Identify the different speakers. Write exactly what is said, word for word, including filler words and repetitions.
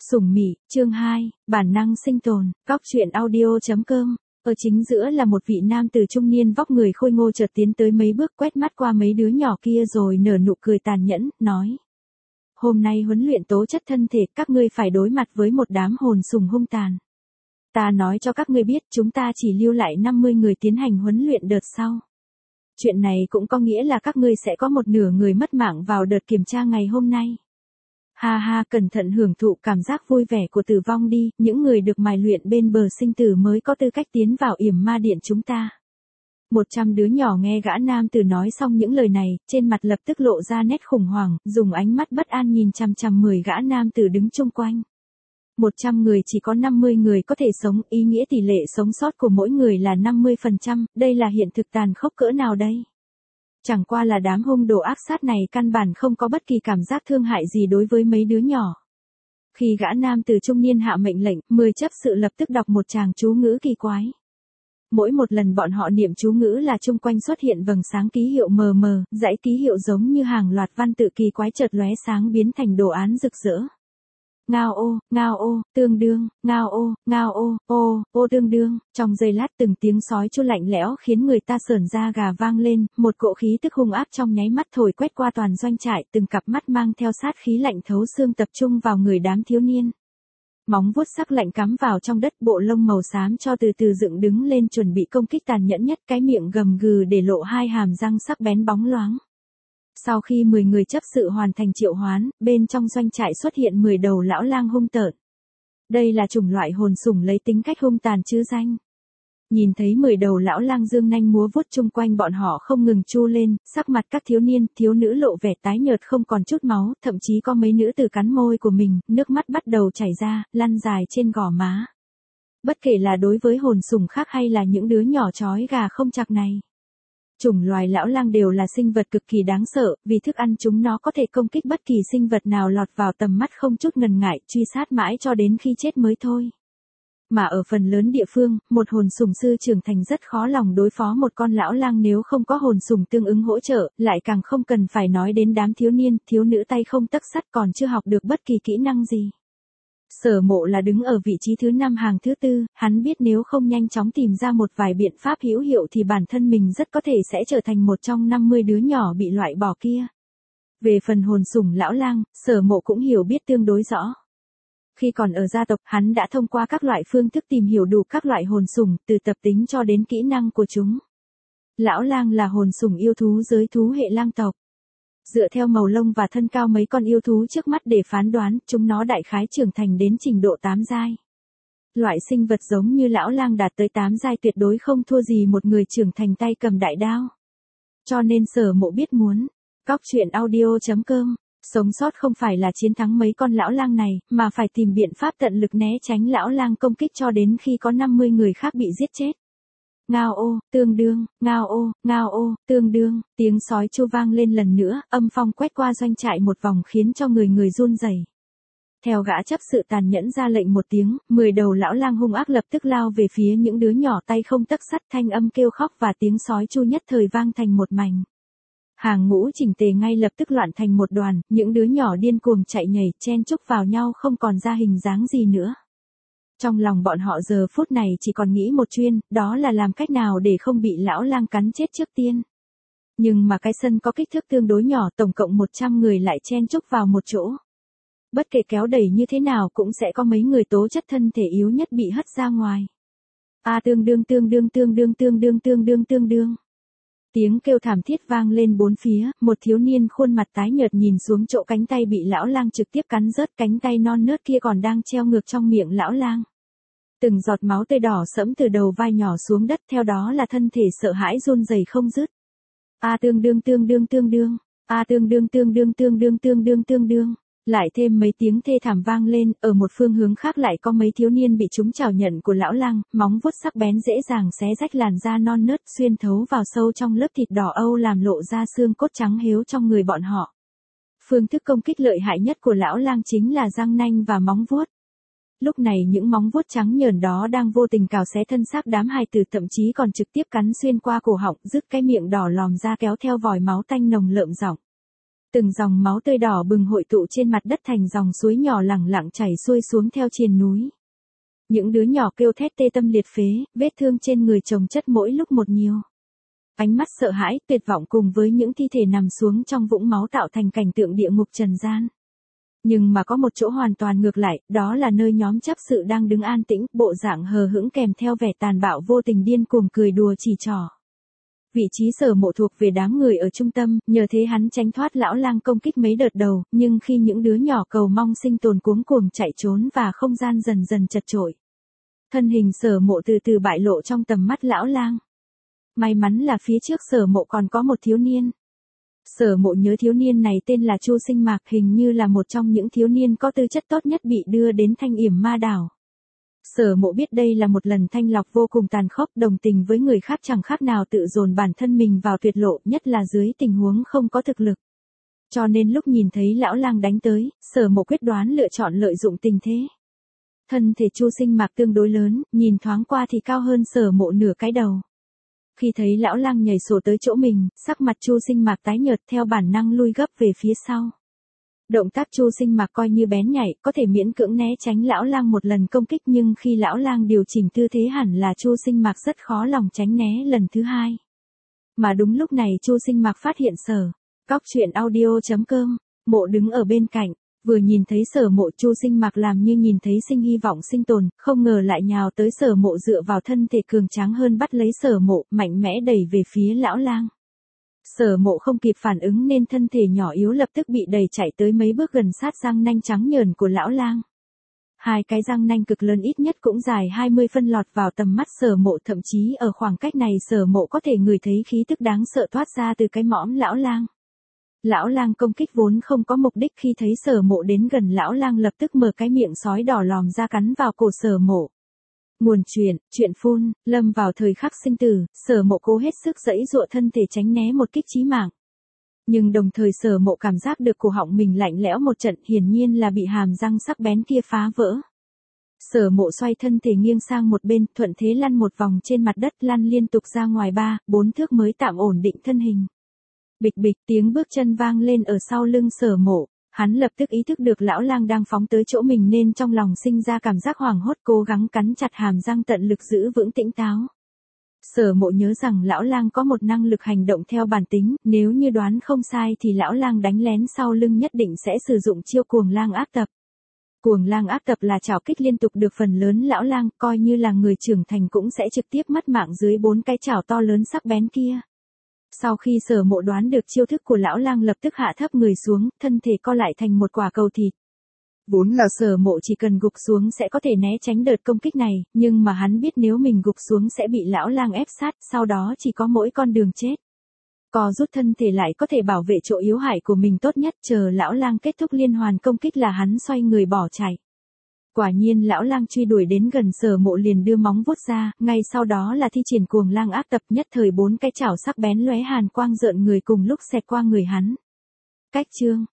Speaker 1: Sủng Mị, chương hai, bản năng sinh tồn, góc truyện audio.com. Ở chính giữa là một vị nam tử trung niên vóc người khôi ngô chợt tiến tới mấy bước quét mắt qua mấy đứa nhỏ kia rồi nở nụ cười tàn nhẫn, nói. Hôm nay huấn luyện tố chất thân thể, các ngươi phải đối mặt với một đám hồn sùng hung tàn. Ta nói cho các ngươi biết chúng ta chỉ lưu lại năm mươi người tiến hành huấn luyện đợt sau. Chuyện này cũng có nghĩa là các ngươi sẽ có một nửa người mất mạng vào đợt kiểm tra ngày hôm nay. Ha ha, cẩn thận hưởng thụ cảm giác vui vẻ của tử vong đi, những người được mài luyện bên bờ sinh tử mới có tư cách tiến vào yểm ma điện chúng ta. Một trăm đứa nhỏ nghe gã nam tử nói xong những lời này, trên mặt lập tức lộ ra nét khủng hoảng, dùng ánh mắt bất an nhìn chằm chằm mười gã nam tử đứng chung quanh. Một trăm người chỉ có năm mươi người có thể sống, ý nghĩa tỷ lệ sống sót của mỗi người là năm mươi phần trăm, đây là hiện thực tàn khốc cỡ nào đây? Chẳng qua là đám hung đồ ác sát này căn bản không có bất kỳ cảm giác thương hại gì đối với mấy đứa nhỏ. Khi gã nam tử trung niên hạ mệnh lệnh, mười chấp sự lập tức đọc một tràng chú ngữ kỳ quái. Mỗi một lần bọn họ niệm chú ngữ là chung quanh xuất hiện vầng sáng ký hiệu mờ mờ, dãy ký hiệu giống như hàng loạt văn tự kỳ quái chợt lóe sáng biến thành đồ án rực rỡ. Ngao ô, ngao ô, tương đương, ngao ô, ngao ô, ô, ô tương đương, trong giây lát từng tiếng sói chu lạnh lẽo khiến người ta sởn da gà vang lên, một cỗ khí tức hung ác trong nháy mắt thổi quét qua toàn doanh trại, từng cặp mắt mang theo sát khí lạnh thấu xương tập trung vào người đám thiếu niên. Móng vuốt sắc lạnh cắm vào trong đất, bộ lông màu xám cho từ từ dựng đứng lên chuẩn bị công kích tàn nhẫn nhất, cái miệng gầm gừ để lộ hai hàm răng sắc bén bóng loáng. Sau khi mười người chấp sự hoàn thành triệu hoán, bên trong doanh trại xuất hiện mười đầu lão lang hung tợn. Đây là chủng loại hồn sủng lấy tính cách hung tàn chứ danh. Nhìn thấy mười đầu lão lang dương nanh múa vuốt chung quanh bọn họ không ngừng chu lên, sắc mặt các thiếu niên, thiếu nữ lộ vẻ tái nhợt không còn chút máu, thậm chí có mấy nữ tử cắn môi của mình, nước mắt bắt đầu chảy ra, lăn dài trên gò má. Bất kể là đối với hồn sủng khác hay là những đứa nhỏ chói gà không chạc này. Chủng loài lão lang đều là sinh vật cực kỳ đáng sợ, vì thức ăn chúng nó có thể công kích bất kỳ sinh vật nào lọt vào tầm mắt không chút ngần ngại, truy sát mãi cho đến khi chết mới thôi. Mà ở phần lớn địa phương, một hồn sủng sư trưởng thành rất khó lòng đối phó một con lão lang nếu không có hồn sủng tương ứng hỗ trợ, lại càng không cần phải nói đến đám thiếu niên, thiếu nữ tay không tấc sắt còn chưa học được bất kỳ kỹ năng gì. Sở Mộ là đứng ở vị trí thứ năm hàng thứ tư, hắn biết nếu không nhanh chóng tìm ra một vài biện pháp hữu hiệu thì bản thân mình rất có thể sẽ trở thành một trong năm mươi đứa nhỏ bị loại bỏ kia. Về phần hồn sủng lão lang, Sở Mộ cũng hiểu biết tương đối rõ. Khi còn ở gia tộc, hắn đã thông qua các loại phương thức tìm hiểu đủ các loại hồn sủng, từ tập tính cho đến kỹ năng của chúng. Lão lang là hồn sủng yêu thú giới thú hệ lang tộc. Dựa theo màu lông và thân cao mấy con yêu thú trước mắt để phán đoán, chúng nó đại khái trưởng thành đến trình độ tám giai. Loại sinh vật giống như lão lang đạt tới tám giai tuyệt đối không thua gì một người trưởng thành tay cầm đại đao. Cho nên Sở Mộ biết muốn. Góc truyện audio.com. Sống sót không phải là chiến thắng mấy con lão lang này, mà phải tìm biện pháp tận lực né tránh lão lang công kích cho đến khi có năm mươi người khác bị giết chết. Ngao ô, tương đương, ngao ô, ngao ô, tương đương, tiếng sói chu vang lên lần nữa, âm phong quét qua doanh trại một vòng khiến cho người người run rẩy. Theo gã chấp sự tàn nhẫn ra lệnh một tiếng, mười đầu lão lang hung ác lập tức lao về phía những đứa nhỏ tay không tấc sắt, thanh âm kêu khóc và tiếng sói chu nhất thời vang thành một mảnh. Hàng ngũ chỉnh tề ngay lập tức loạn thành một đoàn, những đứa nhỏ điên cuồng chạy nhảy, chen chúc vào nhau không còn ra hình dáng gì nữa. Trong lòng bọn họ giờ phút này chỉ còn nghĩ một chuyên, đó là làm cách nào để không bị lão lang cắn chết trước tiên. Nhưng mà cái sân có kích thước tương đối nhỏ, tổng cộng một trăm người lại chen chúc vào một chỗ. Bất kể kéo đẩy như thế nào cũng sẽ có mấy người tố chất thân thể yếu nhất bị hất ra ngoài. A tương đương tương đương tương đương tương đương tương đương tương đương. Tiếng kêu thảm thiết vang lên bốn phía, một thiếu niên khuôn mặt tái nhợt nhìn xuống chỗ cánh tay bị lão lang trực tiếp cắn rớt, cánh tay non nớt kia còn đang treo ngược trong miệng lão lang. Từng giọt máu tươi đỏ sẫm từ đầu vai nhỏ xuống đất, theo đó là thân thể sợ hãi run rẩy không dứt. A tương đương tương đương tương đương, a tương đương tương đương tương đương tương đương tương đương. Lại thêm mấy tiếng thê thảm vang lên, ở một phương hướng khác lại có mấy thiếu niên bị chúng chảo nhận của lão lang, móng vuốt sắc bén dễ dàng xé rách làn da non nớt xuyên thấu vào sâu trong lớp thịt đỏ âu làm lộ ra xương cốt trắng héo trong người bọn họ. Phương thức công kích lợi hại nhất của lão lang chính là răng nanh và móng vuốt. Lúc này những móng vuốt trắng nhờn đó đang vô tình cào xé thân xác đám hài tử, thậm chí còn trực tiếp cắn xuyên qua cổ họng, rứt cái miệng đỏ lòm ra kéo theo vòi máu tanh nồng lợm giọng. Từng dòng máu tươi đỏ bừng hội tụ trên mặt đất thành dòng suối nhỏ lẳng lặng chảy xuôi xuống theo triền núi. Những đứa nhỏ kêu thét tê tâm liệt phế, vết thương trên người chồng chất mỗi lúc một nhiều. Ánh mắt sợ hãi, tuyệt vọng cùng với những thi thể nằm xuống trong vũng máu tạo thành cảnh tượng địa ngục trần gian. Nhưng mà có một chỗ hoàn toàn ngược lại, đó là nơi nhóm chấp sự đang đứng an tĩnh, bộ dạng hờ hững kèm theo vẻ tàn bạo vô tình điên cuồng cười đùa chỉ trỏ. Vị trí Sở Mộ thuộc về đám người ở trung tâm, nhờ thế hắn tránh thoát lão lang công kích mấy đợt đầu, nhưng khi những đứa nhỏ cầu mong sinh tồn cuống cuồng chạy trốn và không gian dần dần chật chội, thân hình Sở Mộ từ từ bại lộ trong tầm mắt lão lang. May mắn là phía trước Sở Mộ còn có một thiếu niên. Sở Mộ nhớ thiếu niên này tên là Chu Sinh Mạc, hình như là một trong những thiếu niên có tư chất tốt nhất bị đưa đến Thanh Yểm Ma Đảo. Sở Mộ biết đây là một lần thanh lọc vô cùng tàn khốc, đồng tình với người khác chẳng khác nào tự dồn bản thân mình vào tuyệt lộ, nhất là dưới tình huống không có thực lực. Cho nên lúc nhìn thấy lão lang đánh tới, Sở Mộ quyết đoán lựa chọn lợi dụng tình thế. Thân thể Chu Sinh Mạc tương đối lớn, nhìn thoáng qua thì cao hơn Sở Mộ nửa cái đầu. Khi thấy lão lang nhảy sổ tới chỗ mình, sắc mặt Chu Sinh Mạc tái nhợt, theo bản năng lui gấp về phía sau. Động tác Chu Sinh Mạc coi như bén nhạy, có thể miễn cưỡng né tránh lão lang một lần công kích, nhưng khi lão lang điều chỉnh tư thế hẳn là Chu Sinh Mạc rất khó lòng tránh né lần thứ hai. Mà đúng lúc này Chu Sinh Mạc phát hiện Sở Cóc Truyện Audio chấm com, Mộ đứng ở bên cạnh, vừa nhìn thấy Sở Mộ, Chu Sinh Mạc làm như nhìn thấy sinh hy vọng sinh tồn, không ngờ lại nhào tới Sở Mộ, dựa vào thân thể cường tráng hơn bắt lấy Sở Mộ, mạnh mẽ đẩy về phía lão lang. Sở Mộ không kịp phản ứng nên thân thể nhỏ yếu lập tức bị đẩy chạy tới mấy bước gần sát răng nanh trắng nhờn của lão lang. Hai cái răng nanh cực lớn ít nhất cũng dài hai mươi phân lọt vào tầm mắt Sở Mộ, thậm chí ở khoảng cách này Sở Mộ có thể ngửi thấy khí tức đáng sợ thoát ra từ cái mõm lão lang. Lão lang công kích vốn không có mục đích, khi thấy Sở Mộ đến gần lão lang lập tức mở cái miệng sói đỏ lòm ra cắn vào cổ Sở Mộ. Nguồn chuyện, chuyện phun, lâm vào thời khắc sinh tử, Sở Mộ cố hết sức giãy giụa thân thể tránh né một kích chí mạng. Nhưng đồng thời Sở Mộ cảm giác được cổ họng mình lạnh lẽo một trận, hiển nhiên là bị hàm răng sắc bén kia phá vỡ. Sở Mộ xoay thân thể nghiêng sang một bên, thuận thế lăn một vòng trên mặt đất, lăn liên tục ra ngoài ba, bốn thước mới tạm ổn định thân hình. Bịch bịch, tiếng bước chân vang lên ở sau lưng Sở Mộ. Hắn lập tức ý thức được lão lang đang phóng tới chỗ mình nên trong lòng sinh ra cảm giác hoảng hốt, cố gắng cắn chặt hàm răng tận lực giữ vững tỉnh táo. Sở Mộ nhớ rằng lão lang có một năng lực hành động theo bản tính, nếu như đoán không sai thì lão lang đánh lén sau lưng nhất định sẽ sử dụng chiêu Cuồng Lang Ác Tập. Cuồng Lang Ác Tập là trảo kích liên tục được phần lớn lão lang, coi như là người trưởng thành cũng sẽ trực tiếp mất mạng dưới bốn cái chảo to lớn sắc bén kia. Sau khi Sở Mộ đoán được chiêu thức của lão lang lập tức hạ thấp người xuống, thân thể co lại thành một quả cầu thịt. Vốn là Sở Mộ chỉ cần gục xuống sẽ có thể né tránh đợt công kích này, nhưng mà hắn biết nếu mình gục xuống sẽ bị lão lang ép sát, sau đó chỉ có mỗi con đường chết. Co rút thân thể lại có thể bảo vệ chỗ yếu hại của mình tốt nhất, chờ lão lang kết thúc liên hoàn công kích là hắn xoay người bỏ chạy. Quả nhiên lão lang truy đuổi đến gần Sở Mộ liền đưa móng vuốt ra, ngay sau đó là thi triển Cuồng Lang Ác Tập, nhất thời bốn cái chảo sắc bén lóe hàn quang rợn người cùng lúc xẹt qua người hắn. Cách chương